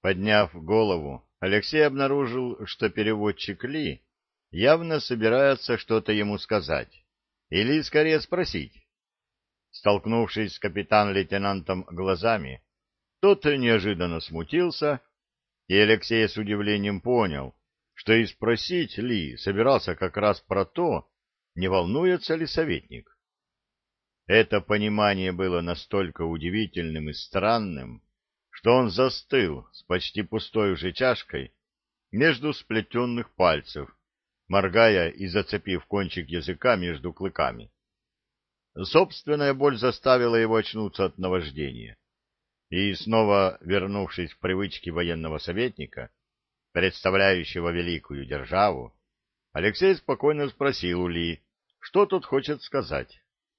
Подняв голову, Алексей обнаружил, что переводчик Ли явно собирается что-то ему сказать, или скорее спросить. Столкнувшись с капитан-лейтенантом глазами, тот неожиданно смутился, и Алексей с удивлением понял, что и спросить Ли собирался как раз про то, не волнуется ли советник. Это понимание было настолько удивительным и странным, что он застыл с почти пустой уже чашкой между сплетенных пальцев, моргая и зацепив кончик языка между клыками. Собственная боль заставила его очнуться от наваждения. И снова вернувшись в привычки военного советника, представляющего великую державу, Алексей спокойно спросил у Ли, что тот хочет сказать.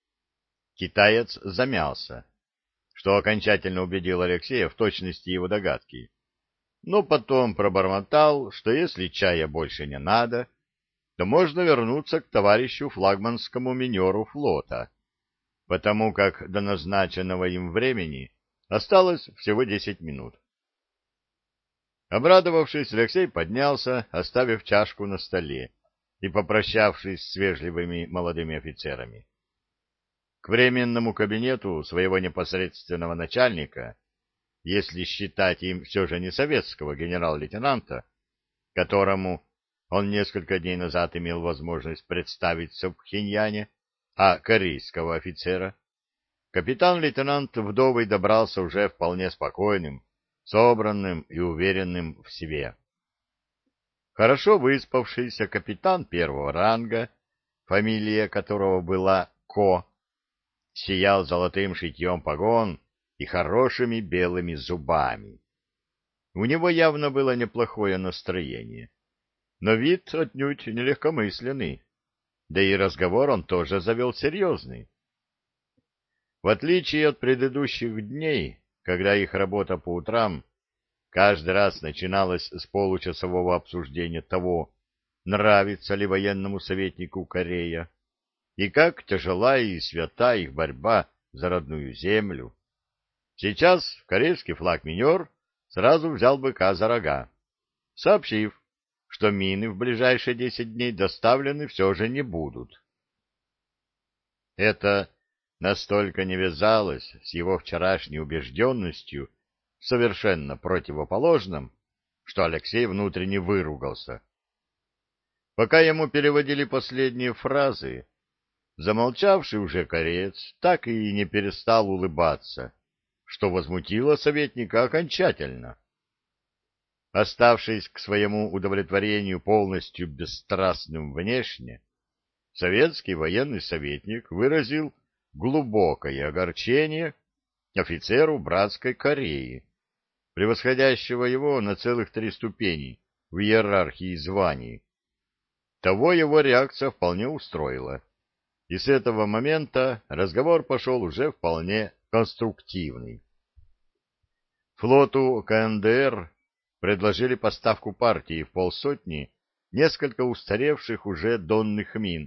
Китаец замялся, что окончательно убедил Алексея в точности его догадки, но потом пробормотал, что если чая больше не надо, то можно вернуться к товарищу флагманскому минеру флота, потому как до назначенного им времени осталось всего 10 минут. Обрадовавшись, Алексей поднялся, оставив чашку на столе и попрощавшись с вежливыми молодыми офицерами. К временному кабинету своего непосредственного начальника, если считать им все же не советского генерал-лейтенанта, которому он несколько дней назад имел возможность представиться в Пхеньяне, а корейского офицера, капитан-лейтенант Вдовый добрался уже вполне спокойным, собранным и уверенным в себе. Хорошо выспавшийся капитан первого ранга, фамилия которого была Ко, сиял золотым шитьем погон и хорошими белыми зубами. У него явно было неплохое настроение, но вид отнюдь не легкомысленный, да и разговор он тоже завел серьезный. В отличие от предыдущих дней, когда их работа по утрам каждый раз начиналась с получасового обсуждения того, нравится ли военному советнику Корея, и как тяжела и свята их борьба за родную землю. Сейчас корейский флаг-минер сразу взял быка за рога, сообщив, что мины в ближайшие 10 дней доставлены все же не будут. Это настолько не вязалось с его вчерашней убежденностью в совершенно противоположном, что Алексей внутренне выругался. Пока ему переводили последние фразы, замолчавший уже кореец так и не перестал улыбаться, что возмутило советника окончательно. Оставшись к своему удовлетворению полностью бесстрастным внешне, советский военный советник выразил глубокое огорчение офицеру братской Кореи, превосходящего его на целых 3 ступени в иерархии званий. Того его реакция вполне устроила, и с этого момента разговор пошел уже вполне конструктивный. Флоту КНДР предложили поставку партии в 500 несколько устаревших уже донных мин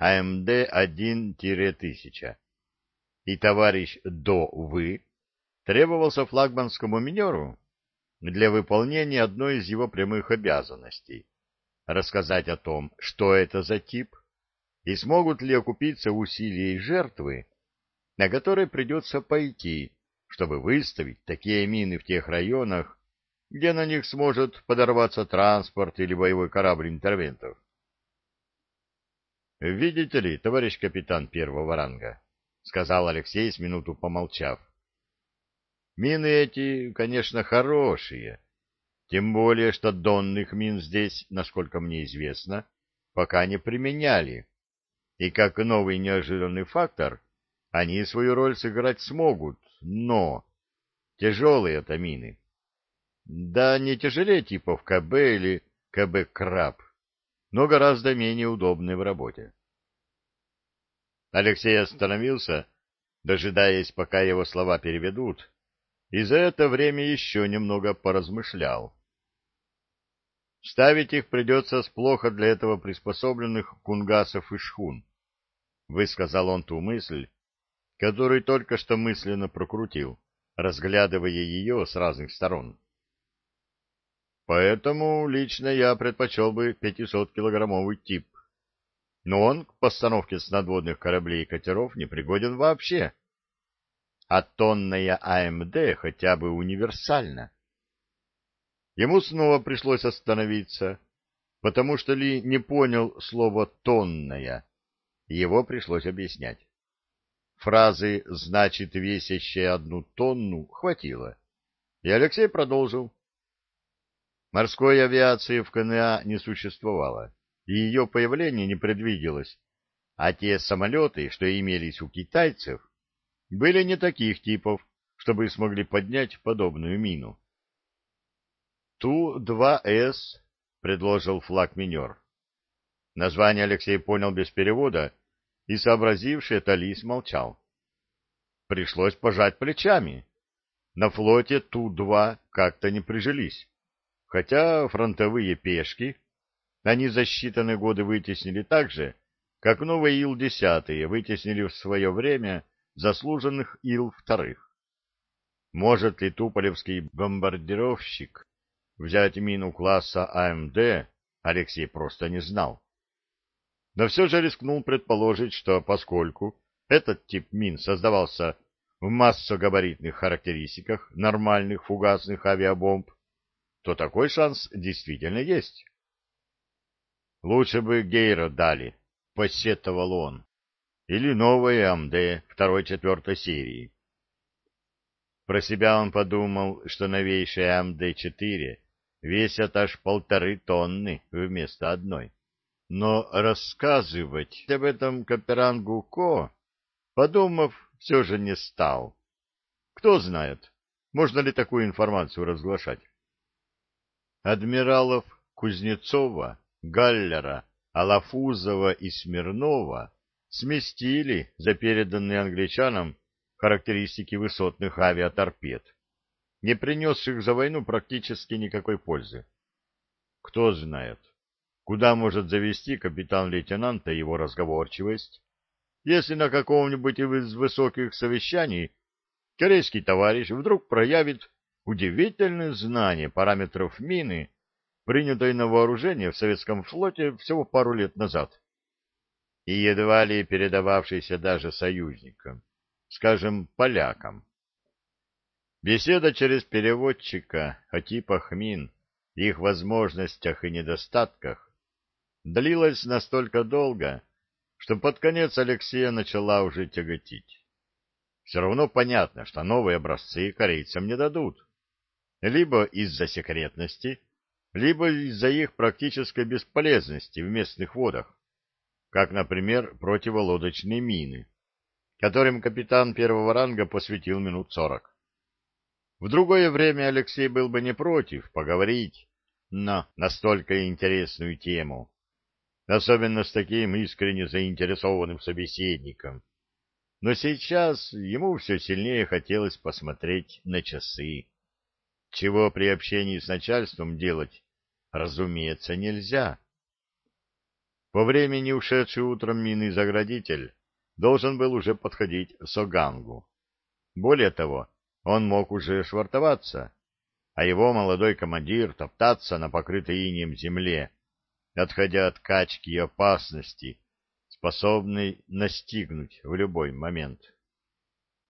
АМД-1-1000. И товарищ До-Вы требовался флагманскому минеру для выполнения одной из его прямых обязанностей — рассказать о том, что это за тип, и смогут ли окупиться усилия и жертвы, на которые придется пойти, чтобы выставить такие мины в тех районах, где на них сможет подорваться транспорт или боевой корабль интервентов. «Видите ли, товарищ капитан первого ранга», — сказал Алексей с минуту помолчав, — «мины эти, конечно, хорошие, тем более, что донных мин здесь, насколько мне известно, пока не применяли, и как новый неожиданный фактор они свою роль сыграть смогут, но тяжелые это мины. Да не тяжелее типов КБ или КБ-Краб, но гораздо менее удобные в работе». Алексей остановился, дожидаясь, пока его слова переведут, и за это время еще немного поразмышлял. Ставить их придется с плохо для этого приспособленных кунгасов и шхун, высказал он ту мысль, которую только что мысленно прокрутил, разглядывая ее с разных сторон. Поэтому лично я предпочел бы 500-килограммовый тип. Но он к постановке с надводных кораблей и катеров не пригоден вообще. А тонная АМД хотя бы универсальна. Ему снова пришлось остановиться, потому что Ли не понял слово «тонная». Его пришлось объяснять. Фразы «значит весящая 1 тонну» хватило. И Алексей продолжил. Морской авиации в КНА не существовало, и ее появление не предвиделось, а те самолеты, что имелись у китайцев, были не таких типов, чтобы смогли поднять подобную мину. Ту-2С, предложил флагминер. Название Алексей понял без перевода, и сообразивший это Ли молчал. Пришлось пожать плечами. На флоте Ту-2 как-то не прижились. Хотя фронтовые пешки они за считанные годы вытеснили так же, как новые Ил-10 вытеснили в свое время заслуженных Ил-2. Может ли туполевский бомбардировщик взять мину класса АМД, Алексей просто не знал. Но все же рискнул предположить, что поскольку этот тип мин создавался в массогабаритных характеристиках нормальных фугасных авиабомб, то такой шанс действительно есть. Лучше бы Гейро дали, посетовал он, или новые АМД 2-4 серии. Про себя он подумал, что новейшие АМД-4 весят аж 1,5 тонны вместо 1. Но рассказывать об этом Каперангу Ко, подумав, все же не стал. Кто знает, можно ли такую информацию разглашать. Адмиралов Кузнецова, Галлера, Алафузова и Смирнова сместили за переданные англичанам характеристики высотных авиаторпед, не принесших за войну практически никакой пользы. Кто знает, куда может завести капитан-лейтенанта его разговорчивость, если на каком-нибудь из высоких совещаний корейский товарищ вдруг проявит удивительное знание параметров мины, принятой на вооружение в советском флоте всего пару лет назад, и едва ли передававшейся даже союзникам, скажем, полякам. Беседа через переводчика о типах мин, их возможностях и недостатках длилась настолько долго, что под конец Алексея начала уже тяготить. Все равно понятно, что новые образцы корейцам не дадут. Либо из-за секретности, либо из-за их практической бесполезности в местных водах, как, например, противолодочные мины, которым капитан первого ранга посвятил минут 40. В другое время Алексей был бы не против поговорить на настолько интересную тему, особенно с таким искренне заинтересованным собеседником. Но сейчас ему все сильнее хотелось посмотреть на часы. Чего при общении с начальством делать, разумеется, нельзя. По времени ушедший утром минный заградитель должен был уже подходить к Согангу. Более того, он мог уже швартоваться, а его молодой командир топтаться на покрытой инеем земле, отходя от качки и опасности, способной настигнуть в любой момент.